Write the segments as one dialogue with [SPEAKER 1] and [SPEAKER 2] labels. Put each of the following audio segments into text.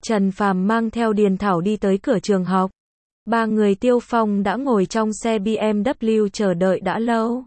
[SPEAKER 1] Trần Phàm mang theo Điền Thảo đi tới cửa trường học. Ba người Tiêu Phong đã ngồi trong xe BMW chờ đợi đã lâu.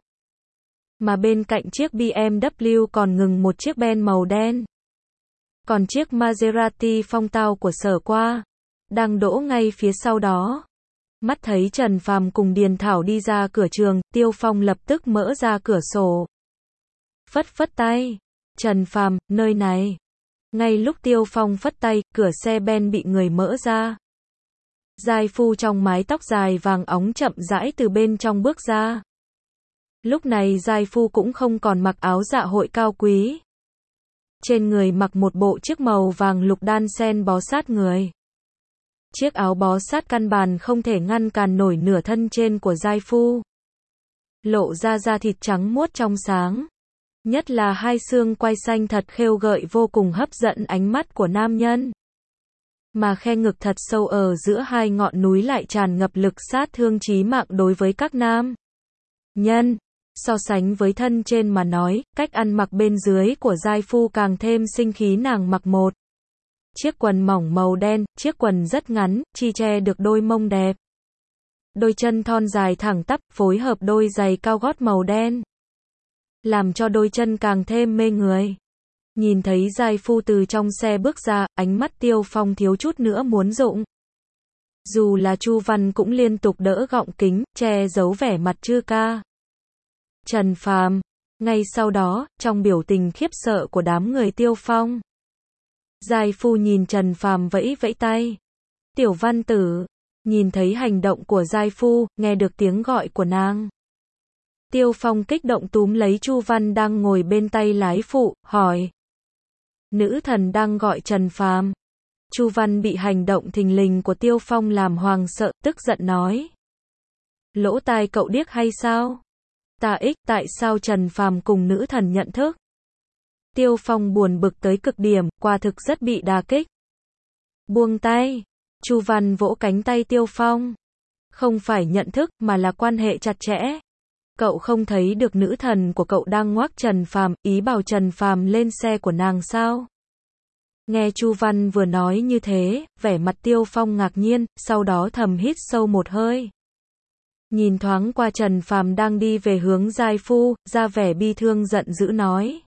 [SPEAKER 1] Mà bên cạnh chiếc BMW còn ngừng một chiếc Ben màu đen. Còn chiếc Maserati phong tao của Sở Qua đang đỗ ngay phía sau đó. Mắt thấy Trần Phàm cùng Điền Thảo đi ra cửa trường, Tiêu Phong lập tức mở ra cửa sổ. Phất phất tay. Trần Phàm, nơi này. Ngay lúc Tiêu Phong phất tay, cửa xe Ben bị người mở ra. Giai Phu trong mái tóc dài vàng óng chậm rãi từ bên trong bước ra. Lúc này Giai Phu cũng không còn mặc áo dạ hội cao quý. Trên người mặc một bộ chiếc màu vàng lục đan sen bó sát người. Chiếc áo bó sát căn bản không thể ngăn cản nổi nửa thân trên của Giai Phu. Lộ ra da thịt trắng muốt trong sáng. Nhất là hai xương quai xanh thật khêu gợi vô cùng hấp dẫn ánh mắt của nam nhân. Mà khe ngực thật sâu ở giữa hai ngọn núi lại tràn ngập lực sát thương chí mạng đối với các nam nhân. So sánh với thân trên mà nói, cách ăn mặc bên dưới của Giai Phu càng thêm sinh khí. Nàng mặc một chiếc quần mỏng màu đen, chiếc quần rất ngắn, chỉ che được đôi mông đẹp. Đôi chân thon dài thẳng tắp, phối hợp đôi giày cao gót màu đen, làm cho đôi chân càng thêm mê người. Nhìn thấy Giai Phu từ trong xe bước ra, ánh mắt Tiêu Phong thiếu chút nữa muốn rụng. Dù là Chu Văn cũng liên tục đỡ gọng kính, che giấu vẻ mặt chư ca. Trần Phàm. Ngay sau đó, trong biểu tình khiếp sợ của đám người Tiêu Phong, Giai Phu nhìn Trần Phàm vẫy vẫy tay. Tiểu Văn Tử. Nhìn thấy hành động của Giai Phu, nghe được tiếng gọi của nàng, Tiêu Phong kích động túm lấy Chu Văn đang ngồi bên tay lái phụ, hỏi. Nữ thần đang gọi Trần Phàm. Chu Văn bị hành động thình lình của Tiêu Phong làm hoảng sợ, tức giận nói. Lỗ tai cậu điếc hay sao? Tại sao Trần Phàm cùng nữ thần nhận thức? Tiêu Phong buồn bực tới cực điểm, quả thực rất bị đả kích. Buông tay. Chu Văn vỗ cánh tay Tiêu Phong. Không phải nhận thức, mà là quan hệ chặt chẽ. Cậu không thấy được nữ thần của cậu đang ngoác Trần Phàm, ý bảo Trần Phàm lên xe của nàng sao? Nghe Chu Văn vừa nói như thế, vẻ mặt Tiêu Phong ngạc nhiên, sau đó thầm hít sâu một hơi. Nhìn thoáng qua Trần Phàm đang đi về hướng Giai Phu, ra vẻ bi thương giận dữ nói.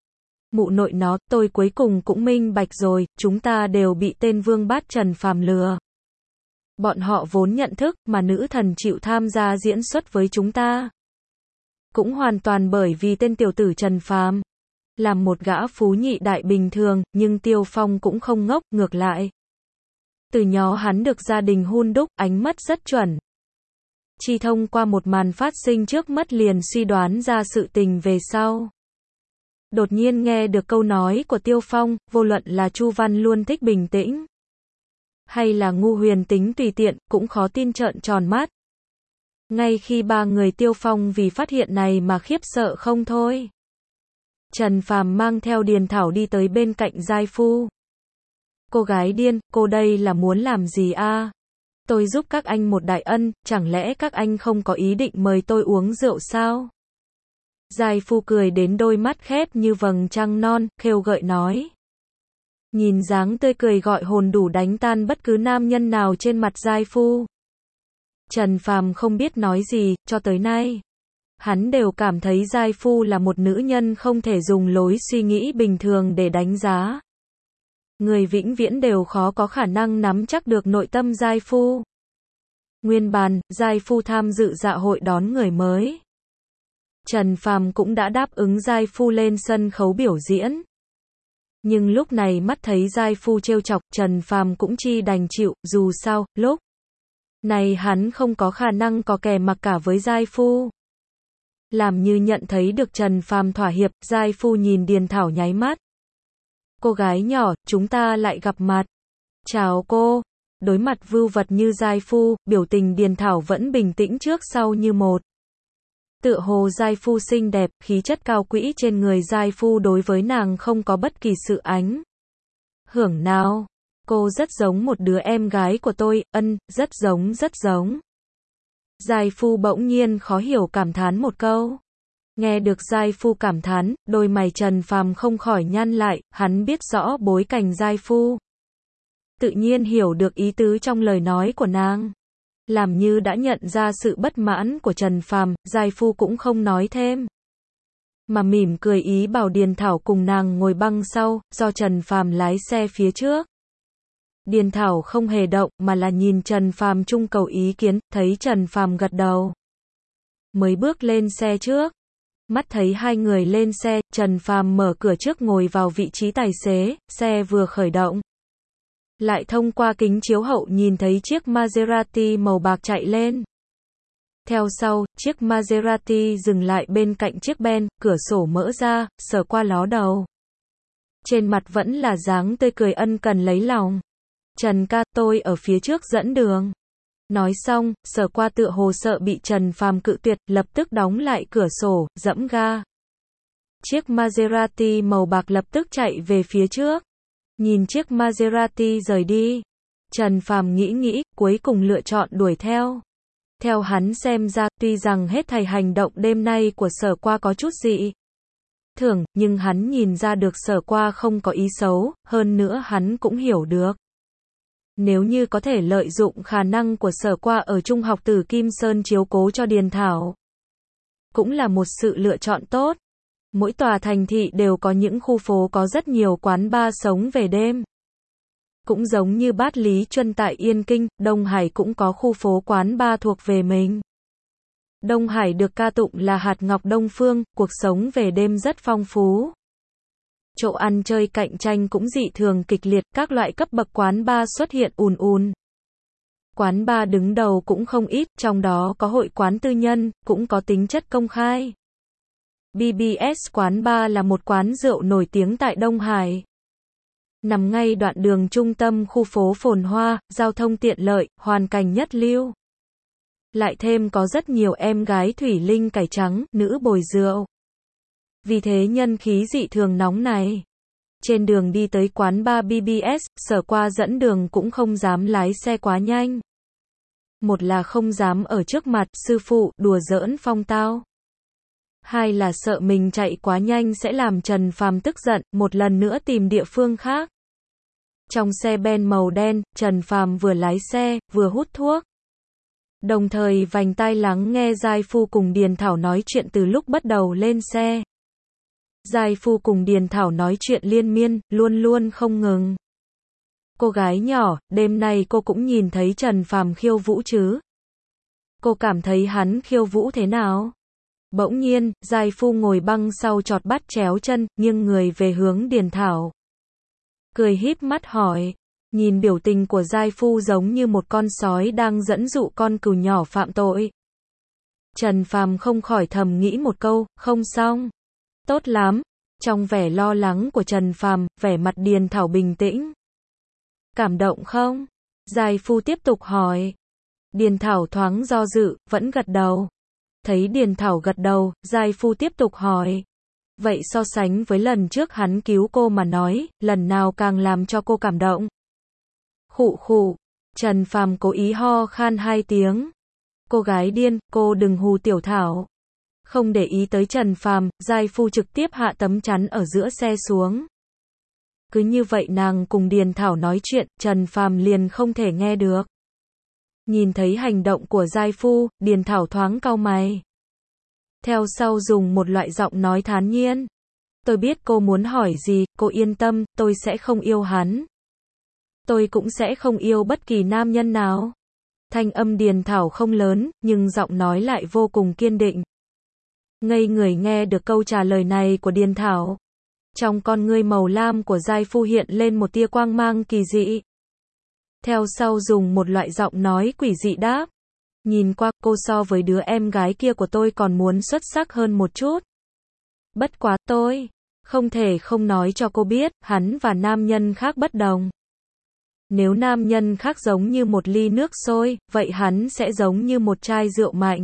[SPEAKER 1] Mụ nội nó, tôi cuối cùng cũng minh bạch rồi, chúng ta đều bị tên vương bát Trần Phàm lừa. Bọn họ vốn nhận thức, mà nữ thần chịu tham gia diễn xuất với chúng ta. Cũng hoàn toàn bởi vì tên tiểu tử Trần Phàm. Làm một gã phú nhị đại bình thường, nhưng Tiêu Phong cũng không ngốc, ngược lại. Từ nhỏ hắn được gia đình hun đúc, ánh mắt rất chuẩn. Chỉ thông qua một màn phát sinh trước mắt liền suy đoán ra sự tình về sau. Đột nhiên nghe được câu nói của Tiêu Phong, vô luận là Chu Văn luôn thích bình tĩnh, hay là Ngu Huyền tính tùy tiện, cũng khó tin trợn tròn mắt. Ngay khi ba người Tiêu Phong vì phát hiện này mà khiếp sợ không thôi. Trần Phàm mang theo Điền Thảo đi tới bên cạnh Giai Phu. Cô gái điên, cô đây là muốn làm gì a? Tôi giúp các anh một đại ân, chẳng lẽ các anh không có ý định mời tôi uống rượu sao? Giai Phu cười đến đôi mắt khép như vầng trăng non, khêu gợi nói. Nhìn dáng tươi cười gọi hồn đủ đánh tan bất cứ nam nhân nào trên mặt Giai Phu. Trần Phàm không biết nói gì, cho tới nay. Hắn đều cảm thấy Giai Phu là một nữ nhân không thể dùng lối suy nghĩ bình thường để đánh giá. Người vĩnh viễn đều khó có khả năng nắm chắc được nội tâm Giai Phu. Nguyên bản, Giai Phu tham dự dạ hội đón người mới. Trần Phàm cũng đã đáp ứng Giai Phu lên sân khấu biểu diễn. Nhưng lúc này mắt thấy Giai Phu trêu chọc, Trần Phàm cũng chi đành chịu, dù sao, lúc này hắn không có khả năng có kè mặc cả với Giai Phu. Làm như nhận thấy được Trần Phàm thỏa hiệp, Giai Phu nhìn Điền Thảo nháy mắt. Cô gái nhỏ, chúng ta lại gặp mặt. Chào cô. Đối mặt vưu vật như Giai Phu, biểu tình Điền Thảo vẫn bình tĩnh trước sau như một. Tựa hồ Giai Phu xinh đẹp, khí chất cao quý trên người Giai Phu đối với nàng không có bất kỳ sự ánh hưởng nào. Cô rất giống một đứa em gái của tôi, rất giống rất giống. Giai Phu bỗng nhiên khó hiểu cảm thán một câu. Nghe được Giai Phu cảm thán, đôi mày Trần Phàm không khỏi nhăn lại, hắn biết rõ bối cảnh Giai Phu. tự nhiên hiểu được ý tứ trong lời nói của nàng. Làm như đã nhận ra sự bất mãn của Trần Phàm, giai phu cũng không nói thêm. Mà mỉm cười ý bảo Điền Thảo cùng nàng ngồi băng sau, do Trần Phàm lái xe phía trước. Điền Thảo không hề động, mà là nhìn Trần Phàm trưng cầu ý kiến, thấy Trần Phàm gật đầu. Mới bước lên xe trước. Mắt thấy hai người lên xe, Trần Phàm mở cửa trước ngồi vào vị trí tài xế, xe vừa khởi động. Lại thông qua kính chiếu hậu nhìn thấy chiếc Maserati màu bạc chạy lên. Theo sau, chiếc Maserati dừng lại bên cạnh chiếc Ben, cửa sổ mở ra, sờ qua ló đầu. Trên mặt vẫn là dáng tươi cười ân cần lấy lòng. Trần ca, tôi ở phía trước dẫn đường. Nói xong, sờ qua tựa hồ sợ bị Trần Phàm cự tuyệt, lập tức đóng lại cửa sổ, giẫm ga. Chiếc Maserati màu bạc lập tức chạy về phía trước. Nhìn chiếc Maserati rời đi. Trần Phàm nghĩ, cuối cùng lựa chọn đuổi theo. Theo hắn xem ra, tuy rằng hết thảy hành động đêm nay của Sở Qua có chút dị thường, nhưng hắn nhìn ra được Sở Qua không có ý xấu, hơn nữa hắn cũng hiểu được. Nếu như có thể lợi dụng khả năng của Sở Qua ở trung học Tử Kim Sơn chiếu cố cho Điền Thảo, cũng là một sự lựa chọn tốt. Mỗi tòa thành thị đều có những khu phố có rất nhiều quán bar sống về đêm. Cũng giống như Bát Lý Chuân tại Yên Kinh, Đông Hải cũng có khu phố quán bar thuộc về mình. Đông Hải được ca tụng là hạt ngọc Đông Phương, cuộc sống về đêm rất phong phú. Chỗ ăn chơi cạnh tranh cũng dị thường kịch liệt, các loại cấp bậc quán bar xuất hiện ùn ùn. Quán bar đứng đầu cũng không ít, trong đó có hội quán tư nhân, cũng có tính chất công khai. BBS Quán Bar là một quán rượu nổi tiếng tại Đông Hải. Nằm ngay đoạn đường trung tâm khu phố phồn hoa, giao thông tiện lợi, hoàn cảnh nhất lưu. Lại thêm có rất nhiều em gái thủy linh cải trắng, nữ bồi rượu. Vì thế nhân khí dị thường nóng này. Trên đường đi tới quán bar BBS, Sở Qua dẫn đường cũng không dám lái xe quá nhanh. Một là không dám ở trước mặt sư phụ đùa giỡn phong tao. Hai là sợ mình chạy quá nhanh sẽ làm Trần Phàm tức giận, một lần nữa tìm địa phương khác. Trong xe Ben màu đen, Trần Phàm vừa lái xe, vừa hút thuốc. Đồng thời vành tai lắng nghe giai phu cùng Điền Thảo nói chuyện từ lúc bắt đầu lên xe. Giai phu cùng Điền Thảo nói chuyện liên miên, luôn luôn không ngừng. Cô gái nhỏ, đêm nay cô cũng nhìn thấy Trần Phàm khiêu vũ chứ? Cô cảm thấy hắn khiêu vũ thế nào? Bỗng nhiên, giai phu ngồi băng sau chọt bắt chéo chân, nghiêng người về hướng Điền Thảo. Cười híp mắt hỏi. Nhìn biểu tình của giai phu giống như một con sói đang dẫn dụ con cừu nhỏ phạm tội. Trần Phàm không khỏi thầm nghĩ một câu, không xong. Tốt lắm. Trong vẻ lo lắng của Trần Phàm, vẻ mặt Điền Thảo bình tĩnh. Cảm động không? Giai phu tiếp tục hỏi. Điền Thảo thoáng do dự, vẫn gật đầu. Thấy Điền Thảo gật đầu, giai phu tiếp tục hỏi. Vậy so sánh với lần trước hắn cứu cô mà nói, lần nào càng làm cho cô cảm động? Khụ khụ. Trần Phàm cố ý ho khan 2 tiếng. Cô gái điên, cô đừng hù Tiểu Thảo. Không để ý tới Trần Phàm, giai phu trực tiếp hạ tấm chắn ở giữa xe xuống. Cứ như vậy nàng cùng Điền Thảo nói chuyện, Trần Phàm liền không thể nghe được. Nhìn thấy hành động của giai phu, Điền Thảo thoáng cau mày. Theo sau dùng một loại giọng nói thản nhiên. Tôi biết cô muốn hỏi gì, cô yên tâm, tôi sẽ không yêu hắn. Tôi cũng sẽ không yêu bất kỳ nam nhân nào. Thanh âm Điền Thảo không lớn, nhưng giọng nói lại vô cùng kiên định. Ngây người nghe được câu trả lời này của Điền Thảo. Trong con ngươi màu lam của giai phu hiện lên một tia quang mang kỳ dị. Theo sau dùng một loại giọng nói quỷ dị đáp. Nhìn qua, cô so với đứa em gái kia của tôi còn muốn xuất sắc hơn một chút. Bất quá tôi không thể không nói cho cô biết, hắn và nam nhân khác bất đồng. Nếu nam nhân khác giống như một ly nước sôi, vậy hắn sẽ giống như một chai rượu mạnh.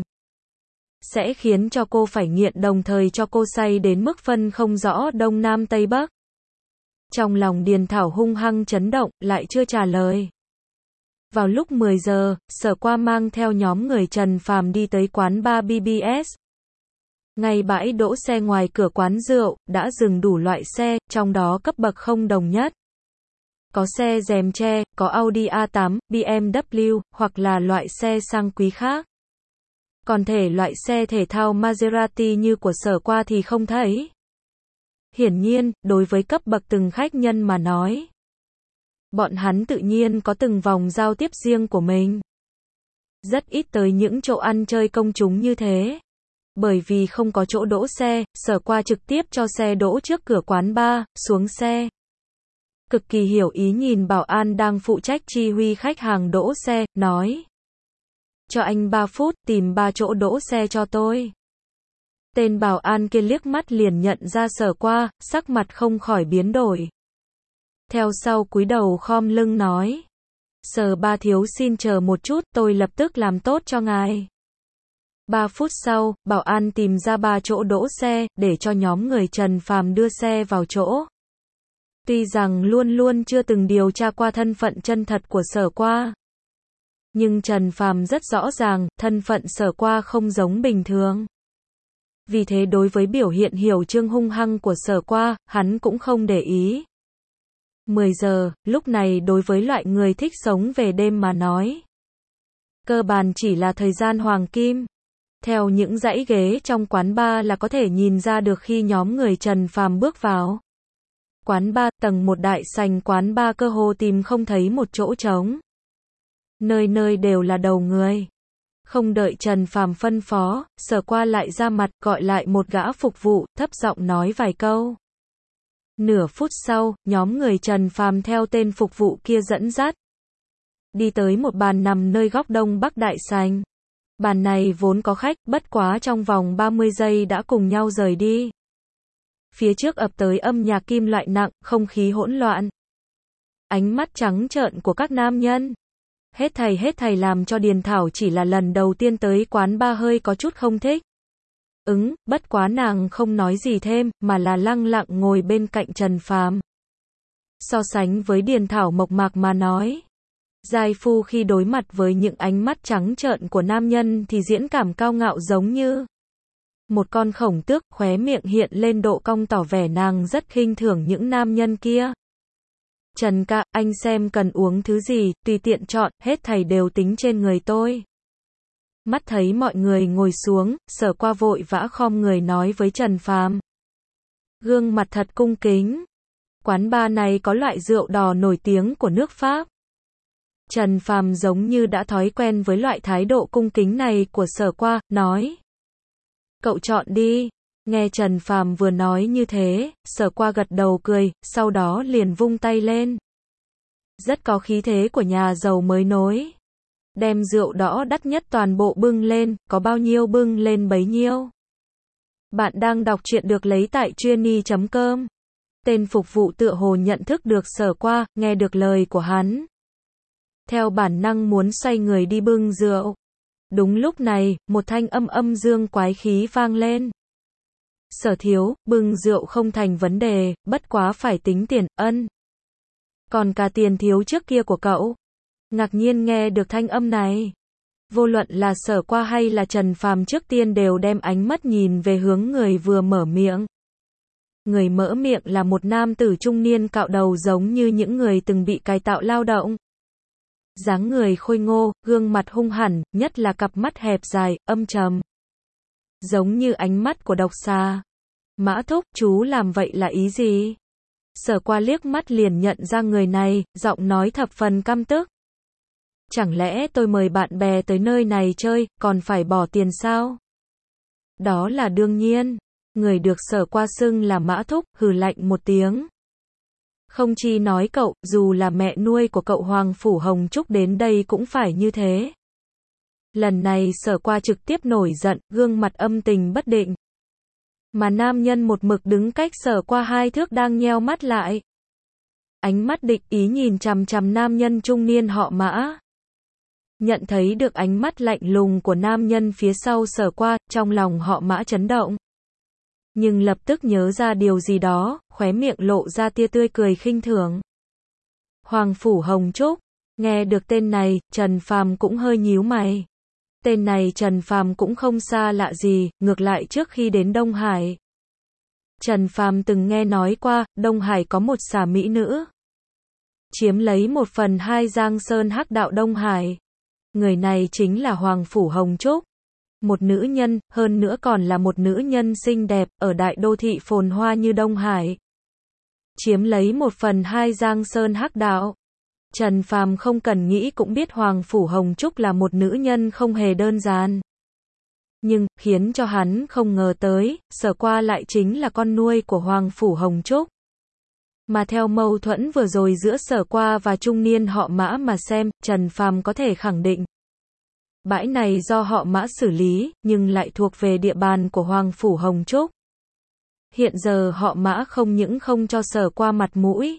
[SPEAKER 1] Sẽ khiến cho cô phải nghiện đồng thời cho cô say đến mức phân không rõ Đông Nam Tây Bắc. Trong lòng Điền Thảo hung hăng chấn động, lại chưa trả lời. Vào lúc 10 giờ, Sở Qua mang theo nhóm người Trần Phàm đi tới quán bar BBS. Ngay bãi đỗ xe ngoài cửa quán rượu, đã dừng đủ loại xe, trong đó cấp bậc không đồng nhất. có xe rèm tre, có Audi A8, BMW, hoặc là loại xe sang quý khác. Còn thể loại xe thể thao Maserati như của Sở Qua thì không thấy. Hiển nhiên, đối với cấp bậc từng khách nhân mà nói, bọn hắn tự nhiên có từng vòng giao tiếp riêng của mình. Rất ít tới những chỗ ăn chơi công chúng như thế. Bởi vì không có chỗ đỗ xe, Sở Qua trực tiếp cho xe đỗ trước cửa quán bar, xuống xe. Cực kỳ hiểu ý nhìn bảo an đang phụ trách chi huy khách hàng đỗ xe, nói: cho anh 3 phút, tìm 3 chỗ đỗ xe cho tôi. Tên bảo an kia liếc mắt liền nhận ra Sở Qua, sắc mặt không khỏi biến đổi. Theo sau cúi đầu khom lưng nói: Sở Ba thiếu xin chờ một chút, tôi lập tức làm tốt cho ngài. 3 phút sau, bảo an tìm ra 3 chỗ đỗ xe, để cho nhóm người Trần Phàm đưa xe vào chỗ. Tuy rằng luôn luôn chưa từng điều tra qua thân phận chân thật của Sở Qua, nhưng Trần Phàm rất rõ ràng, thân phận Sở Qua không giống bình thường. Vì thế đối với biểu hiện hiểu chương hung hăng của Sở Qua, hắn cũng không để ý. 10 giờ, lúc này đối với loại người thích sống về đêm mà nói, cơ bản chỉ là thời gian hoàng kim. Theo những dãy ghế trong quán bar là có thể nhìn ra được khi nhóm người Trần Phàm bước vào. Quán bar, tầng 1 đại sảnh quán bar cơ hồ tìm không thấy một chỗ trống. Nơi nơi đều là đầu người. Không đợi Trần Phàm phân phó, Sở Qua lại ra mặt, gọi lại một gã phục vụ, thấp giọng nói vài câu. Nửa phút sau, nhóm người Trần Phàm theo tên phục vụ kia dẫn dắt, đi tới một bàn nằm nơi góc đông bắc đại sảnh. Bàn này vốn có khách, bất quá trong vòng 30 giây đã cùng nhau rời đi. Phía trước ập tới âm nhạc kim loại nặng, không khí hỗn loạn. Ánh mắt trắng trợn của các nam nhân. Hết thầy làm cho Điền Thảo chỉ là lần đầu tiên tới quán bar hơi có chút không thích. Bất quá nàng không nói gì thêm, mà là lặng lặng ngồi bên cạnh Trần Phàm. So sánh với Điền Thảo mộc mạc mà nói, giai phu khi đối mặt với những ánh mắt trắng trợn của nam nhân thì diễn cảm cao ngạo giống như một con khổng tước, khóe miệng hiện lên độ cong tỏ vẻ nàng rất khinh thường những nam nhân kia. Trần ca, anh xem cần uống thứ gì, tùy tiện chọn, hết thảy đều tính trên người tôi. Mắt thấy mọi người ngồi xuống, Sở Qua vội vã khom người nói với Trần Phàm. Gương mặt thật cung kính. Quán bar này có loại rượu đỏ nổi tiếng của nước Pháp. Trần Phàm giống như đã thói quen với loại thái độ cung kính này của Sở Qua, nói. Cậu chọn đi. Nghe Trần Phàm vừa nói như thế, Sở Qua gật đầu cười, sau đó liền vung tay lên. Rất có khí thế của nhà giàu mới nối. Đem rượu đỏ đắt nhất toàn bộ bưng lên, có bao nhiêu bưng lên bấy nhiêu. Bạn đang đọc truyện được lấy tại Trueny.com. Tên phục vụ tựa hồ nhận thức được Sở Qua, nghe được lời của hắn. Theo bản năng muốn xoay người đi bưng rượu. Đúng lúc này, một thanh âm dương quái khí vang lên. Sở thiếu, bưng rượu không thành vấn đề, bất quá phải tính tiền, Còn cả tiền thiếu trước kia của cậu. Ngạc nhiên nghe được thanh âm này. Vô luận là Sở Qua hay là Trần Phàm trước tiên đều đem ánh mắt nhìn về hướng người vừa mở miệng. Người mở miệng là một nam tử trung niên cạo đầu giống như những người từng bị cải tạo lao động. Dáng người khôi ngô, gương mặt hung hẳn, nhất là cặp mắt hẹp dài, âm trầm. Giống như ánh mắt của độc xà. Mã thúc, chú làm vậy là ý gì? Sở Qua liếc mắt liền nhận ra người này, giọng nói thập phần căm tức. Chẳng lẽ tôi mời bạn bè tới nơi này chơi, còn phải bỏ tiền sao? Đó là đương nhiên. Người được Sở Qua xưng là Mã thúc, hừ lạnh một tiếng. Không chi nói cậu, dù là mẹ nuôi của cậu Hoàng Phủ Hồng Trúc đến đây cũng phải như thế. Lần này Sở Qua trực tiếp nổi giận, gương mặt âm tình bất định. Mà nam nhân một mực đứng cách Sở Qua 2 thước đang nheo mắt lại. Ánh mắt địch ý nhìn chằm chằm nam nhân trung niên họ Mã. Nhận thấy được ánh mắt lạnh lùng của nam nhân phía sau Sở Qua, trong lòng họ Mã chấn động. Nhưng lập tức nhớ ra điều gì đó, khóe miệng lộ ra tia tươi cười khinh thường. Hoàng Phủ Hồng Trúc, nghe được tên này, Trần Phàm cũng hơi nhíu mày. Tên này Trần Phàm cũng không xa lạ gì, ngược lại trước khi đến Đông Hải, Trần Phàm từng nghe nói qua, Đông Hải có một xà mỹ nữ. chiếm lấy 1/2 Giang Sơn Hắc Đạo Đông Hải. Người này chính là Hoàng Phủ Hồng Trúc. Một nữ nhân, hơn nữa còn là một nữ nhân xinh đẹp, ở đại đô thị phồn hoa như Đông Hải. Chiếm lấy 1/2 Giang Sơn Hắc Đạo. Trần Phàm không cần nghĩ cũng biết Hoàng Phủ Hồng Trúc là một nữ nhân không hề đơn giản. Nhưng, khiến cho hắn không ngờ tới, Sở Qua lại chính là con nuôi của Hoàng Phủ Hồng Trúc. Mà theo mâu thuẫn vừa rồi giữa Sở Qua và trung niên họ Mã mà xem, Trần Phàm có thể khẳng định. Bãi này do họ Mã xử lý, nhưng lại thuộc về địa bàn của Hoàng Phủ Hồng Trúc. Hiện giờ họ Mã không những không cho Sở Qua mặt mũi.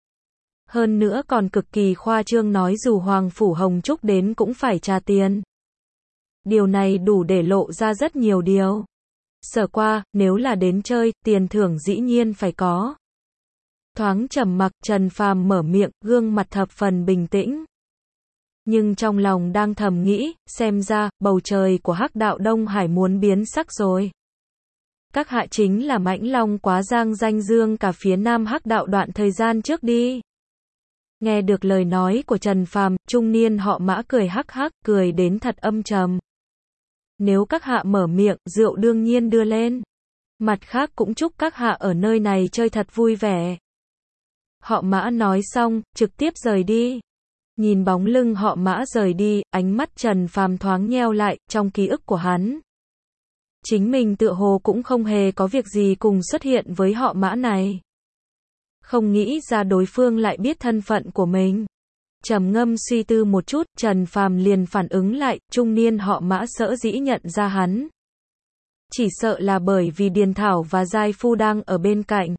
[SPEAKER 1] Hơn nữa còn cực kỳ khoa trương nói dù Hoàng Phủ Hồng Trúc đến cũng phải trả tiền. Điều này đủ để lộ ra rất nhiều điều. Sở Qua, nếu là đến chơi, tiền thưởng dĩ nhiên phải có. Thoáng trầm mặc, Trần Phàm mở miệng, gương mặt thập phần bình tĩnh. Nhưng trong lòng đang thầm nghĩ, xem ra, bầu trời của Hắc Đạo Đông Hải muốn biến sắc rồi. Các hạ chính là Mãnh Long quá giang danh dương cả phía Nam Hắc Đạo đoạn thời gian trước đi. Nghe được lời nói của Trần Phàm, trung niên họ Mã cười hắc hắc, cười đến thật âm trầm. Nếu các hạ mở miệng, rượu đương nhiên đưa lên. Mặt khác cũng chúc các hạ ở nơi này chơi thật vui vẻ. Họ Mã nói xong, trực tiếp rời đi. Nhìn bóng lưng họ Mã rời đi, ánh mắt Trần Phàm thoáng nheo lại, trong ký ức của hắn. Chính mình tựa hồ cũng không hề có việc gì cùng xuất hiện với họ Mã này. Không nghĩ ra đối phương lại biết thân phận của mình. Trầm ngâm suy tư một chút, Trần Phàm liền phản ứng lại, trung niên họ Mã sở dĩ nhận ra hắn. Chỉ sợ là bởi vì Điền Thảo và Giai Phu đang ở bên cạnh.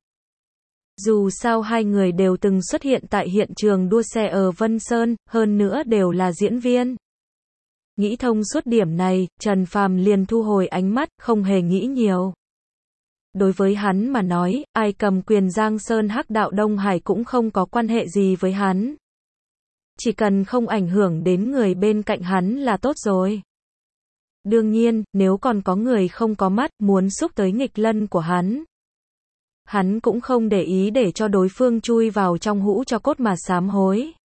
[SPEAKER 1] Dù sao hai người đều từng xuất hiện tại hiện trường đua xe ở Vân Sơn, hơn nữa đều là diễn viên. Nghĩ thông suốt điểm này, Trần Phàm liền thu hồi ánh mắt, không hề nghĩ nhiều. Đối với hắn mà nói, ai cầm quyền Giang Sơn Hắc Đạo Đông Hải cũng không có quan hệ gì với hắn. Chỉ cần không ảnh hưởng đến người bên cạnh hắn là tốt rồi. Đương nhiên, nếu còn có người không có mắt, muốn xúc tới nghịch lân của hắn cũng không để ý để cho đối phương chui vào trong hũ cho cốt mà sám hối.